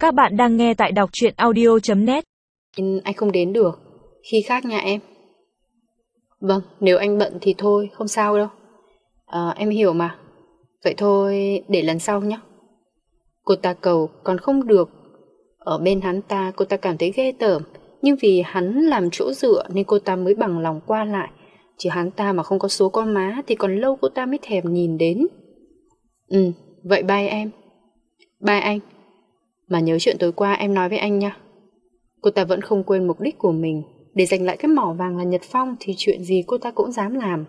Các bạn đang nghe tại đọc truyện audio.net. Anh không đến được, khi khác nha em. Vâng, nếu anh bận thì thôi, không sao đâu. Em hiểu mà. Vậy thôi, để lần sau nhé. Cô ta cầu còn không được. Ở bên hắn ta cô ta cảm thấy ghê tởm, nhưng vì hắn làm chỗ dựa nên cô ta mới bằng lòng qua lại. Chứ hắn ta mà không có số con má thì còn lâu cô ta mới thèm nhìn đến. Vậy bye em. Bye anh. Mà nhớ chuyện tối qua em nói với anh nha. Cô ta vẫn không quên mục đích của mình. Để giành lại cái mỏ vàng là Nhật Phong thì chuyện gì cô ta cũng dám làm.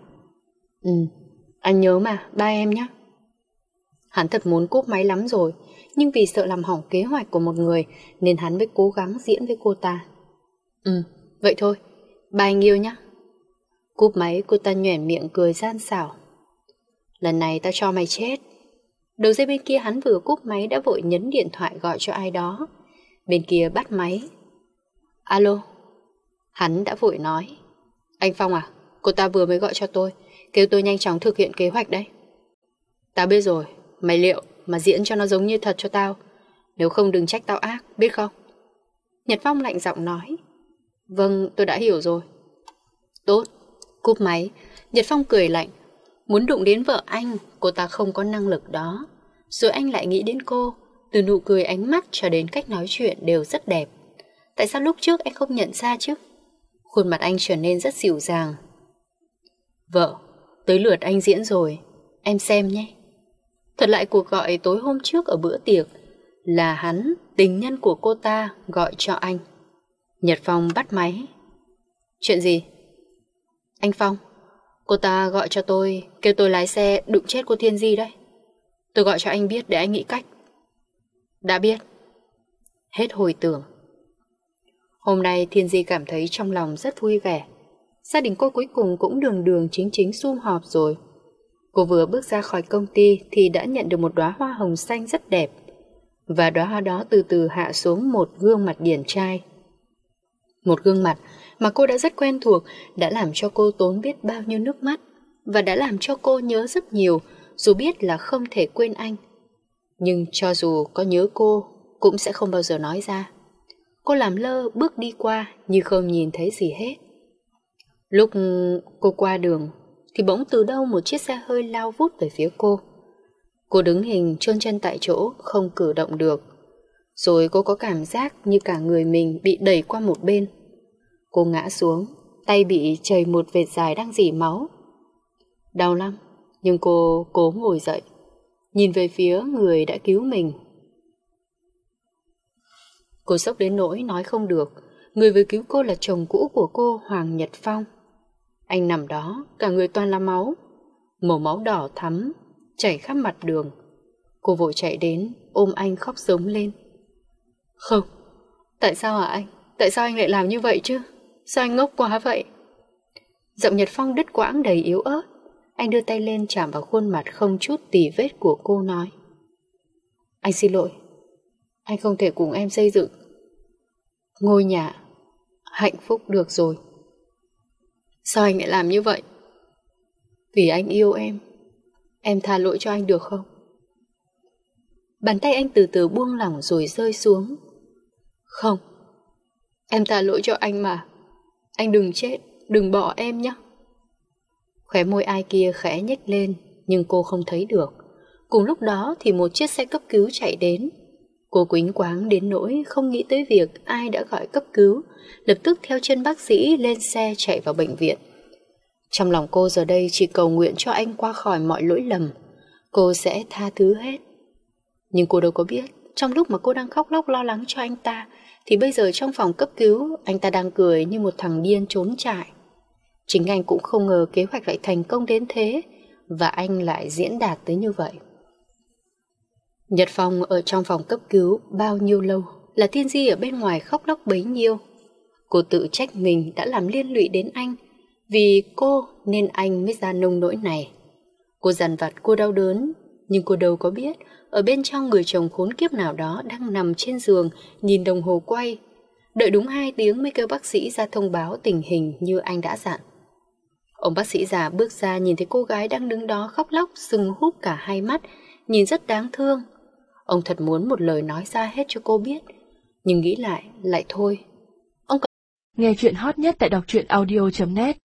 Anh nhớ mà, bye em nhé. Hắn thật muốn cúp máy lắm rồi, nhưng vì sợ làm hỏng kế hoạch của một người nên hắn mới cố gắng diễn với cô ta. Vậy thôi, bye anh yêu nhé. Cúp máy cô ta nhoẻn miệng cười gian xảo. Lần này tao cho mày chết. Đầu dây bên kia hắn vừa cúp máy đã vội nhấn điện thoại gọi cho ai đó. Bên kia bắt máy. Alo. Hắn đã vội nói. Anh Phong à, cô ta vừa mới gọi cho tôi, kêu tôi nhanh chóng thực hiện kế hoạch đấy. Tao biết rồi, mày liệu mà diễn cho nó giống như thật cho tao. Nếu không đừng trách tao ác, biết không? Nhật Phong lạnh giọng nói. Vâng, tôi đã hiểu rồi. Tốt. Cúp máy, Nhật Phong cười lạnh. Muốn đụng đến vợ anh, cô ta không có năng lực đó. Rồi anh lại nghĩ đến cô. Từ nụ cười, ánh mắt cho đến cách nói chuyện đều rất đẹp. Tại sao lúc trước anh không nhận ra chứ? Khuôn mặt anh trở nên rất dịu dàng. Vợ, tới lượt anh diễn rồi. Em xem nhé. Thật lại cuộc gọi tối hôm trước ở bữa tiệc là hắn, tình nhân của cô ta, gọi cho anh. Nhật Phong bắt máy. Chuyện gì? Anh Phong, cô ta gọi cho tôi, kêu tôi lái xe đụng chết cô Thiên Di đấy. Tôi gọi cho anh biết để anh nghĩ cách. Đã biết. Hết hồi tưởng. Hôm nay Thiên Di cảm thấy trong lòng rất vui vẻ. Gia đình cô cuối cùng cũng đường đường chính chính sum họp rồi. Cô vừa bước ra khỏi công ty thì đã nhận được một đóa hoa hồng xanh rất đẹp. Và đóa hoa đó từ từ hạ xuống một gương mặt điển trai. Một gương mặt mà cô đã rất quen thuộc, đã làm cho cô tốn biết bao nhiêu nước mắt và đã làm cho cô nhớ rất nhiều, dù biết là không thể quên anh. Nhưng cho dù có nhớ cô, cũng sẽ không bao giờ nói ra. Cô làm lơ bước đi qua như không nhìn thấy gì hết. Lúc cô qua đường thì bỗng từ đâu một chiếc xe hơi lao vút về phía cô. Cô đứng hình chôn chân tại chỗ, không cử động được. Rồi cô có cảm giác như cả người mình bị đẩy qua một bên. Cô ngã xuống, tay bị chảy một vệt dài đang rỉ máu. Đau lắm, nhưng cô cố ngồi dậy, nhìn về phía người đã cứu mình. Cô sốc đến nỗi nói không được. Người vừa cứu cô là chồng cũ của cô, Hoàng Nhật Phong. Anh nằm đó, cả người toàn là máu, màu máu đỏ thắm chảy khắp mặt đường. Cô vội chạy đến ôm anh khóc rống lên. Không, tại sao hả anh? Tại sao anh lại làm như vậy chứ? Sao anh ngốc quá vậy? Giọng Nhật Phong đứt quãng đầy yếu ớt. Anh đưa tay lên chạm vào khuôn mặt không chút tì vết của cô nói. Anh xin lỗi. Anh không thể cùng em xây dựng ngôi nhà hạnh phúc được rồi. Sao anh lại làm như vậy? Vì anh yêu em tha lỗi cho anh được không? Bàn tay anh từ từ buông lỏng rồi rơi xuống. Không, em tha lỗi cho anh mà. Anh đừng chết, đừng bỏ em nhé. Khóe môi ai kia khẽ nhếch lên, nhưng cô không thấy được. Cùng lúc đó thì một chiếc xe cấp cứu chạy đến. Cô quýnh quáng đến nỗi không nghĩ tới việc ai đã gọi cấp cứu, lập tức theo chân bác sĩ lên xe chạy vào bệnh viện. Trong lòng cô giờ đây chỉ cầu nguyện cho anh qua khỏi mọi lỗi lầm. Cô sẽ tha thứ hết. Nhưng cô đâu có biết, trong lúc mà cô đang khóc lóc lo lắng cho anh ta, thì bây giờ trong phòng cấp cứu, anh ta đang cười như một thằng điên trốn trại. Chính anh cũng không ngờ kế hoạch lại thành công đến thế, và anh lại diễn đạt tới như vậy. Nhật Phong ở trong phòng cấp cứu bao nhiêu lâu, là Thiên Di ở bên ngoài khóc lóc bấy nhiêu. Cô tự trách mình đã làm liên lụy đến anh. Vì cô nên anh mới ra nông nỗi này. Cô dằn vặt, cô đau đớn, nhưng cô đâu có biết ở bên trong người chồng khốn kiếp nào đó đang nằm trên giường nhìn đồng hồ quay, đợi đúng 2 tiếng mới kêu bác sĩ ra thông báo tình hình như anh đã dặn. Ông bác sĩ già bước ra nhìn thấy cô gái đang đứng đó khóc lóc sưng húp cả hai mắt, nhìn rất đáng thương. Ông thật muốn một lời nói ra hết cho cô biết, nhưng nghĩ lại thôi. Nghe chuyện hot nhất tại đọc truyện audio.net